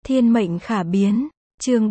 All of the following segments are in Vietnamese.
Thiên mệnh khả biến, chương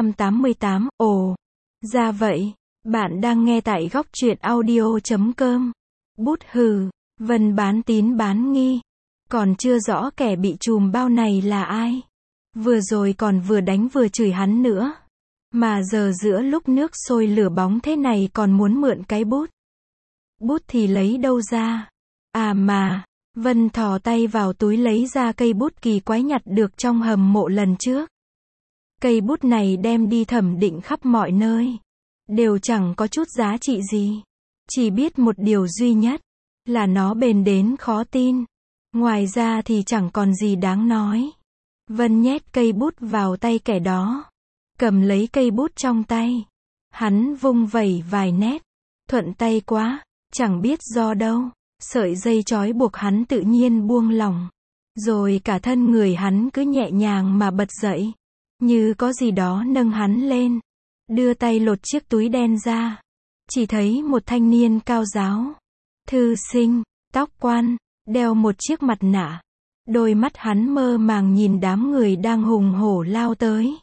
488, ồ, ra vậy, bạn đang nghe tại góc truyện audio.com. Bút hừ, Vân bán tín bán nghi, còn chưa rõ kẻ bị trùm bao này là ai. Vừa rồi còn vừa đánh vừa chửi hắn nữa. Mà giờ giữa lúc nước sôi lửa bóng thế này còn muốn mượn cái bút. Bút thì lấy đâu ra? À mà, Vân thò tay vào túi lấy ra cây bút kỳ quái nhặt được trong hầm mộ lần trước. Cây bút này đem đi thẩm định khắp mọi nơi. Đều chẳng có chút giá trị gì. Chỉ biết một điều duy nhất, là nó bền đến khó tin. Ngoài ra thì chẳng còn gì đáng nói. Vân nhét cây bút vào tay kẻ đó. Cầm lấy cây bút trong tay. Hắn vung vẩy vài nét. Thuận tay quá, chẳng biết do đâu. Sợi dây trói buộc hắn tự nhiên buông lỏng. Rồi cả thân người hắn cứ nhẹ nhàng mà bật dậy. Như có gì đó nâng hắn lên. Đưa tay lột chiếc túi đen ra. Chỉ thấy một thanh niên cao ráo. Thư sinh, tóc quan, đeo một chiếc mặt nạ. Đôi mắt hắn mơ màng nhìn đám người đang hùng hổ lao tới.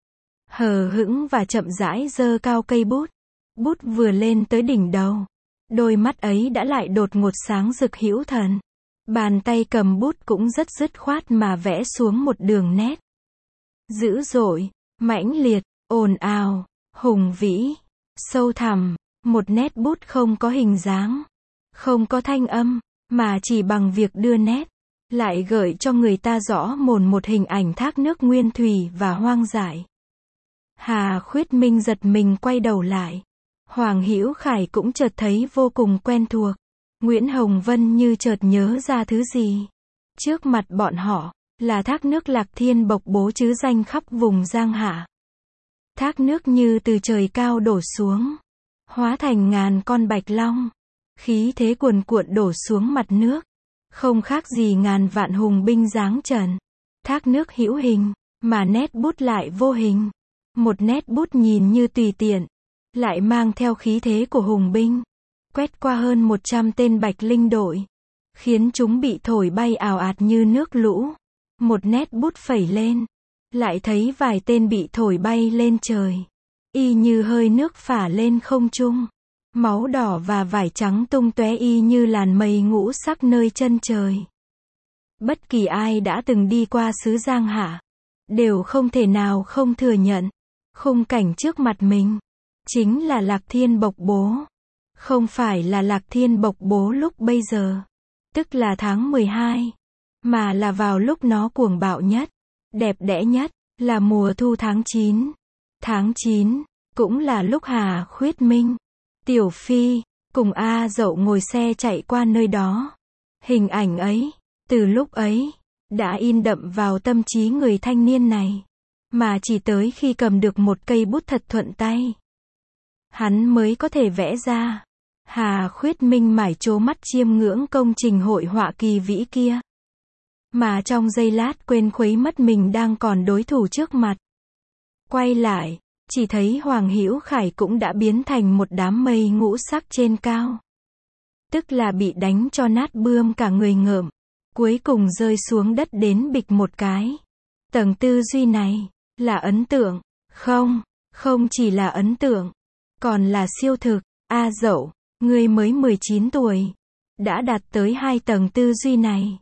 Hờ hững và chậm rãi giơ cao cây bút. Bút vừa lên tới đỉnh đầu. Đôi mắt ấy đã lại đột ngột sáng rực hữu thần. Bàn tay cầm bút cũng rất dứt khoát mà vẽ xuống một đường nét. Dữ dội, mãnh liệt, ồn ào, hùng vĩ, sâu thẳm. Một nét bút không có hình dáng, không có thanh âm, mà chỉ bằng việc đưa nét, lại gợi cho người ta rõ mồn một hình ảnh thác nước nguyên thủy và hoang dại. Hà Khuyết Minh giật mình quay đầu lại. Hoàng Hữu Khải cũng chợt thấy vô cùng quen thuộc. Nguyễn Hồng Vân như chợt nhớ ra thứ gì. Trước mặt bọn họ, là thác nước Lạc Thiên bộc bố chứ danh khắp vùng Giang Hạ. Thác nước như từ trời cao đổ xuống, hóa thành ngàn con bạch long. Khí thế cuồn cuộn đổ xuống mặt nước. Không khác gì ngàn vạn hùng binh giáng trần. Thác nước hữu hình, mà nét bút lại vô hình. Một nét bút nhìn như tùy tiện, lại mang theo khí thế của hùng binh. Quét qua hơn 100 tên bạch linh đội, khiến chúng bị thổi bay ào ạt như nước lũ. Một nét bút phẩy lên, lại thấy vài tên bị thổi bay lên trời. Y như hơi nước phả lên không trung. Máu đỏ và vải trắng tung tóe y như làn mây ngũ sắc nơi chân trời. Bất kỳ ai đã từng đi qua xứ Giang Hạ, đều không thể nào không thừa nhận. Khung cảnh trước mặt mình, chính là Lạc Thiên bộc bố. Không phải là Lạc Thiên bộc bố lúc bây giờ, tức là tháng 12, mà là vào lúc nó cuồng bạo nhất, đẹp đẽ nhất, là mùa thu tháng 9. Tháng 9, cũng là lúc Hà Khuyết Minh, Tiểu Phi, cùng A Dậu ngồi xe chạy qua nơi đó. Hình ảnh ấy, từ lúc ấy, đã in đậm vào tâm trí người thanh niên này. Mà chỉ tới khi cầm được một cây bút thật thuận tay, hắn mới có thể vẽ ra. Hà Khuyết Minh mải trố mắt chiêm ngưỡng công trình hội họa kỳ vĩ kia. Mà trong giây lát quên khuấy mất mình đang còn đối thủ trước mặt. Quay lại, chỉ thấy Hoàng Hữu Khải cũng đã biến thành một đám mây ngũ sắc trên cao. Tức là bị đánh cho nát bươm cả người ngợm. Cuối cùng rơi xuống đất đến bịch một cái. Tầng tư duy này, là ấn tượng. Không chỉ là ấn tượng, còn là siêu thực. A Dậu, ngươi mới 19 tuổi, đã đạt tới 2 tầng tư duy này.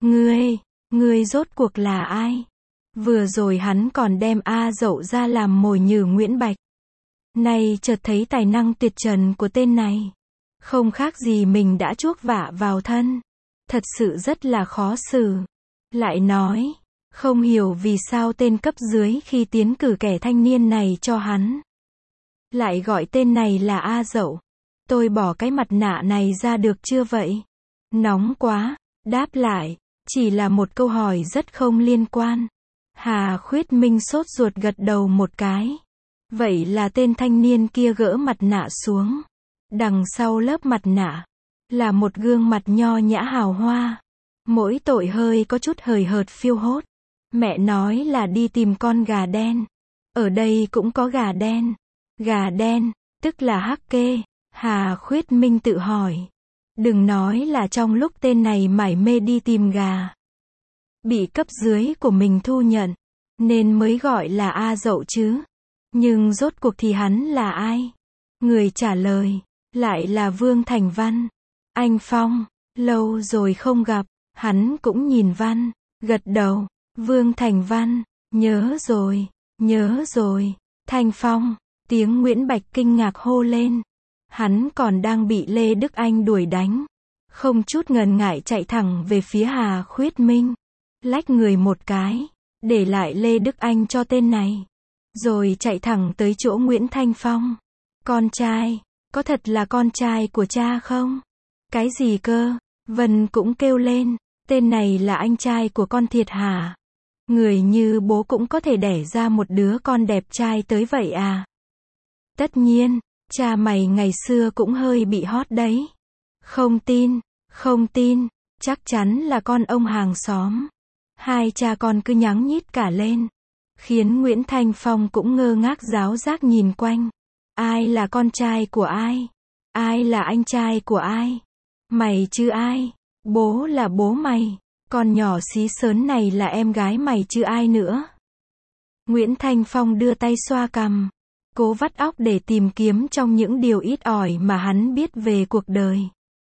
Ngươi rốt cuộc là ai? Vừa rồi hắn còn đem A Dậu ra làm mồi nhử Nguyễn Bạch. Nay chợt thấy tài năng tuyệt trần của tên này. Không khác gì mình đã chuốc vạ vào thân. Thật sự rất là khó xử. Lại nói, không hiểu vì sao tên cấp dưới khi tiến cử kẻ thanh niên này cho hắn, lại gọi tên này là A Dậu. Tôi bỏ cái mặt nạ này ra được chưa vậy? Nóng quá, đáp lại, chỉ là một câu hỏi rất không liên quan. Hà Khuyết Minh sốt ruột gật đầu một cái. Vậy là tên thanh niên kia gỡ mặt nạ xuống. Đằng sau lớp mặt nạ, là một gương mặt nho nhã hào hoa. Mỗi tội hơi có chút hời hợt phiêu hốt. Mẹ nói là đi tìm con gà đen. Ở đây cũng có gà đen. Gà đen, tức là hắc kê. Hà Khuyết Minh tự hỏi. Đừng nói là trong lúc tên này mải mê đi tìm gà, bị cấp dưới của mình thu nhận. nên mới gọi là A Dậu chứ. Nhưng rốt cuộc thì hắn là ai? Người trả lời, lại là Vương Thành Văn. Anh Phong, lâu rồi không gặp, hắn cũng nhìn Văn, gật đầu. Vương Thành Văn, nhớ rồi, Thanh Phong, tiếng Nguyễn Bạch kinh ngạc hô lên. Hắn còn đang bị Lê Đức Anh đuổi đánh. Không chút ngần ngại chạy thẳng về phía Hà Khuyết Minh. Lách người một cái, để lại Lê Đức Anh cho tên này. Rồi chạy thẳng tới chỗ Nguyễn Thanh Phong. Con trai, có thật là con trai của cha không? Cái gì cơ? Vân cũng kêu lên, tên này là anh trai của con thiệt hả? Người như bố cũng có thể đẻ ra một đứa con đẹp trai tới vậy à? Tất nhiên, cha mày ngày xưa cũng hơi bị hot đấy. Không tin, chắc chắn là con ông hàng xóm. Hai cha con cứ nhắng nhít cả lên, khiến Nguyễn Thanh Phong cũng ngơ ngác giáo giác nhìn quanh. Ai là con trai của ai? Ai là anh trai của ai? Mày chứ ai? Bố là bố mày. Con nhỏ xí xớn này là em gái mày chứ ai nữa? Nguyễn Thanh Phong đưa tay xoa cằm, cố vắt óc để tìm kiếm trong những điều ít ỏi mà hắn biết về cuộc đời.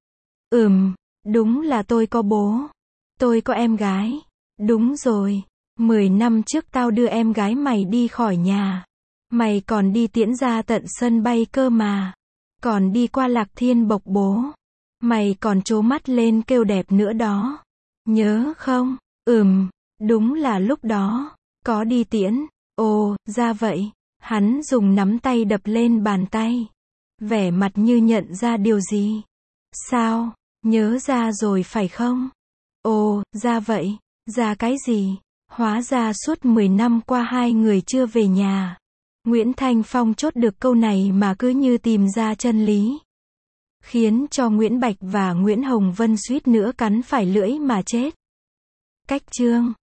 Đúng là tôi có bố. Tôi có em gái. Đúng rồi, 10 năm trước tao đưa em gái mày đi khỏi nhà. Mày còn đi tiễn ra tận sân bay cơ mà. Còn đi qua Lạc Thiên bộc bố. Mày còn trố mắt lên kêu đẹp nữa đó. Nhớ không? Đúng là lúc đó, có đi tiễn. Ồ, ra vậy. Hắn dùng nắm tay đập lên bàn tay. Vẻ mặt như nhận ra điều gì. Sao? Nhớ ra rồi phải không? Ồ, ra vậy. Ra cái gì? Hóa ra suốt 10 năm qua hai người chưa về nhà. Nguyễn Thanh Phong chốt được câu này mà cứ như tìm ra chân lý. Khiến cho Nguyễn Bạch và Nguyễn Hồng Vân suýt nữa cắn phải lưỡi mà chết. Cách chương